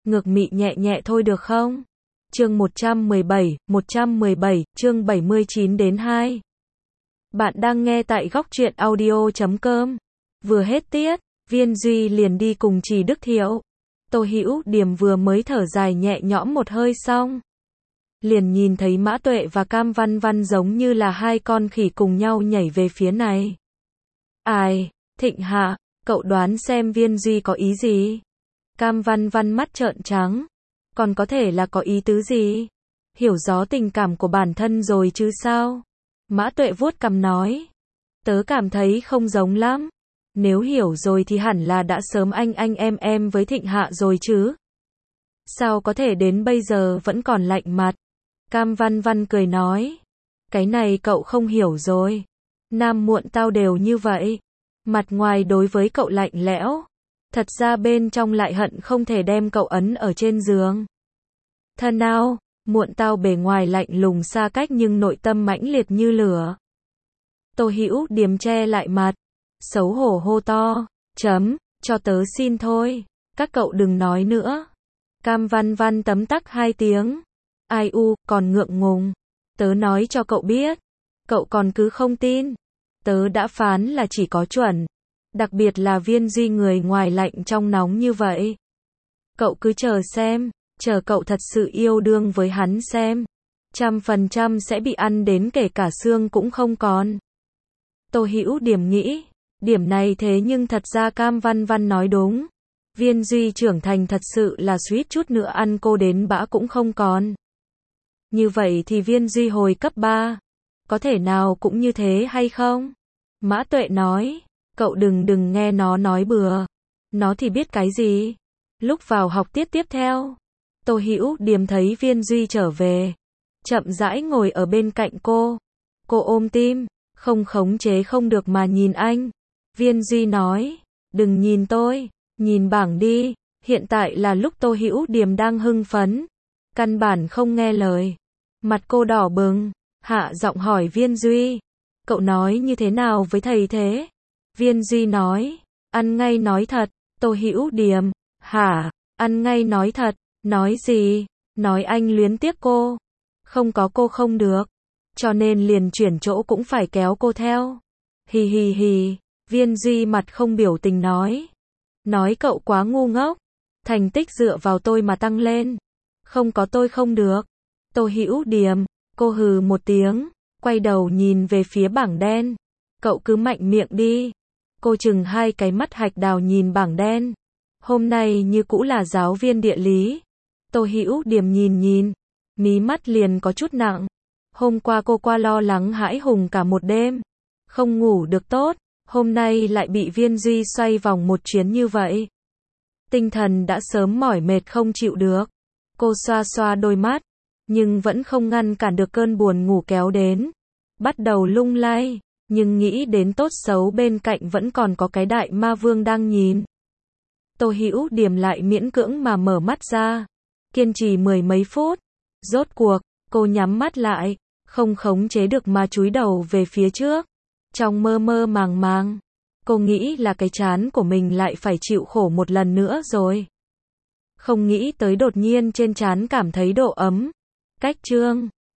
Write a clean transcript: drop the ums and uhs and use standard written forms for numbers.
ngược mị nhẹ nhẹ thôi được không? Chương 117, chương 79 đến 2. Bạn đang nghe tại góc truyện audio.com. Vừa hết tiết, Viên Duy liền đi cùng Trì Đức Thiệu. Tô Hữu Điềm vừa mới thở dài nhẹ nhõm một hơi xong, liền nhìn thấy Mã Tuệ và Cam Văn Văn giống như là hai con khỉ cùng nhau nhảy về phía này. Ai, Thịnh Hạ, cậu đoán xem Viên Duy có ý gì? Cam Văn Văn mắt trợn trắng. Còn có thể là có ý tứ gì? Hiểu rõ tình cảm của bản thân rồi chứ sao? Mã Tuệ vuốt cằm nói. Tớ cảm thấy không giống lắm. Nếu hiểu rồi thì hẳn là đã sớm anh em với Thịnh Hạ rồi chứ. Sao có thể đến bây giờ vẫn còn lạnh mặt? Cam Văn Văn cười nói. Cái này cậu không hiểu rồi. Nam muộn tao đều như vậy. Mặt ngoài đối với cậu lạnh lẽo. Thật ra bên trong lại hận không thể đem cậu ấn ở trên giường. Thân nào, muộn tao bề ngoài lạnh lùng xa cách nhưng nội tâm mãnh liệt như lửa. Tô Hữu Điềm che lại mặt. Xấu hổ hô to. Cho tớ xin thôi. Các cậu đừng nói nữa. Cam Văn Văn tấm tắc 2 tiếng. Ai u, còn ngượng ngùng. Tớ nói cho cậu biết. Cậu còn cứ không tin. Tớ đã phán là chỉ có chuẩn. Đặc biệt là Viên Duy người ngoài lạnh trong nóng như vậy. Cậu cứ chờ xem. Chờ cậu thật sự yêu đương với hắn xem. 100% sẽ bị ăn đến kể cả xương cũng không còn. Tô Hữu Điềm nghĩ. Điểm này thế nhưng thật ra Cam Văn Văn nói đúng. Viên Duy trưởng thành thật sự là suýt chút nữa ăn cô đến bã cũng không còn. Như vậy thì Viên Duy hồi cấp 3. Có thể nào cũng như thế hay không? Mã Tuệ nói. Cậu đừng nghe nó nói bừa. Nó thì biết cái gì? Lúc vào học tiết tiếp theo, Tô Hữu Điềm thấy Viên Duy trở về. Chậm rãi ngồi ở bên cạnh cô. Cô ôm tim, không khống chế không được mà nhìn anh. Viên Duy nói. Đừng nhìn tôi, nhìn bảng đi. Hiện tại là lúc Tô Hữu Điềm đang hưng phấn. Căn bản không nghe lời. Mặt cô đỏ bừng. Hạ giọng hỏi Viên Duy. Cậu nói như thế nào với thầy thế? Viên Duy nói. Ăn ngay nói thật. Tô Hữu Điềm. Hả? Ăn ngay nói thật. Nói gì? Nói anh luyến tiếc cô. Không có cô không được. Cho nên liền chuyển chỗ cũng phải kéo cô theo. Hì hì hì. Viên Duy mặt không biểu tình nói. Nói cậu quá ngu ngốc. Thành tích dựa vào tôi mà tăng lên. Không có tôi không được. Tô Hữu Điềm. Cô hừ một tiếng. Quay đầu nhìn về phía bảng đen. Cậu cứ mạnh miệng đi. Cô chừng 2 cái mắt hạch đào nhìn bảng đen. Hôm nay như cũ là giáo viên địa lý. Tô Hữu Điềm nhìn. Mí mắt liền có chút nặng. Hôm qua cô qua lo lắng hãi hùng cả một đêm. Không ngủ được tốt. Hôm nay lại bị Viên Duy xoay vòng một chuyến như vậy. Tinh thần đã sớm mỏi mệt không chịu được. Cô xoa xoa đôi mắt. Nhưng vẫn không ngăn cản được cơn buồn ngủ kéo đến. Bắt đầu lung lay. Nhưng nghĩ đến tốt xấu bên cạnh vẫn còn có cái đại ma vương đang nhìn. Tô Hữu Điềm lại miễn cưỡng mà mở mắt ra. Kiên trì 10 mấy phút. Rốt cuộc, cô nhắm mắt lại. Không khống chế được mà chúi đầu về phía trước. Trong mơ mơ màng, cô nghĩ là cái trán của mình lại phải chịu khổ một lần nữa rồi. Không nghĩ tới đột nhiên trên trán cảm thấy độ ấm. Cách chương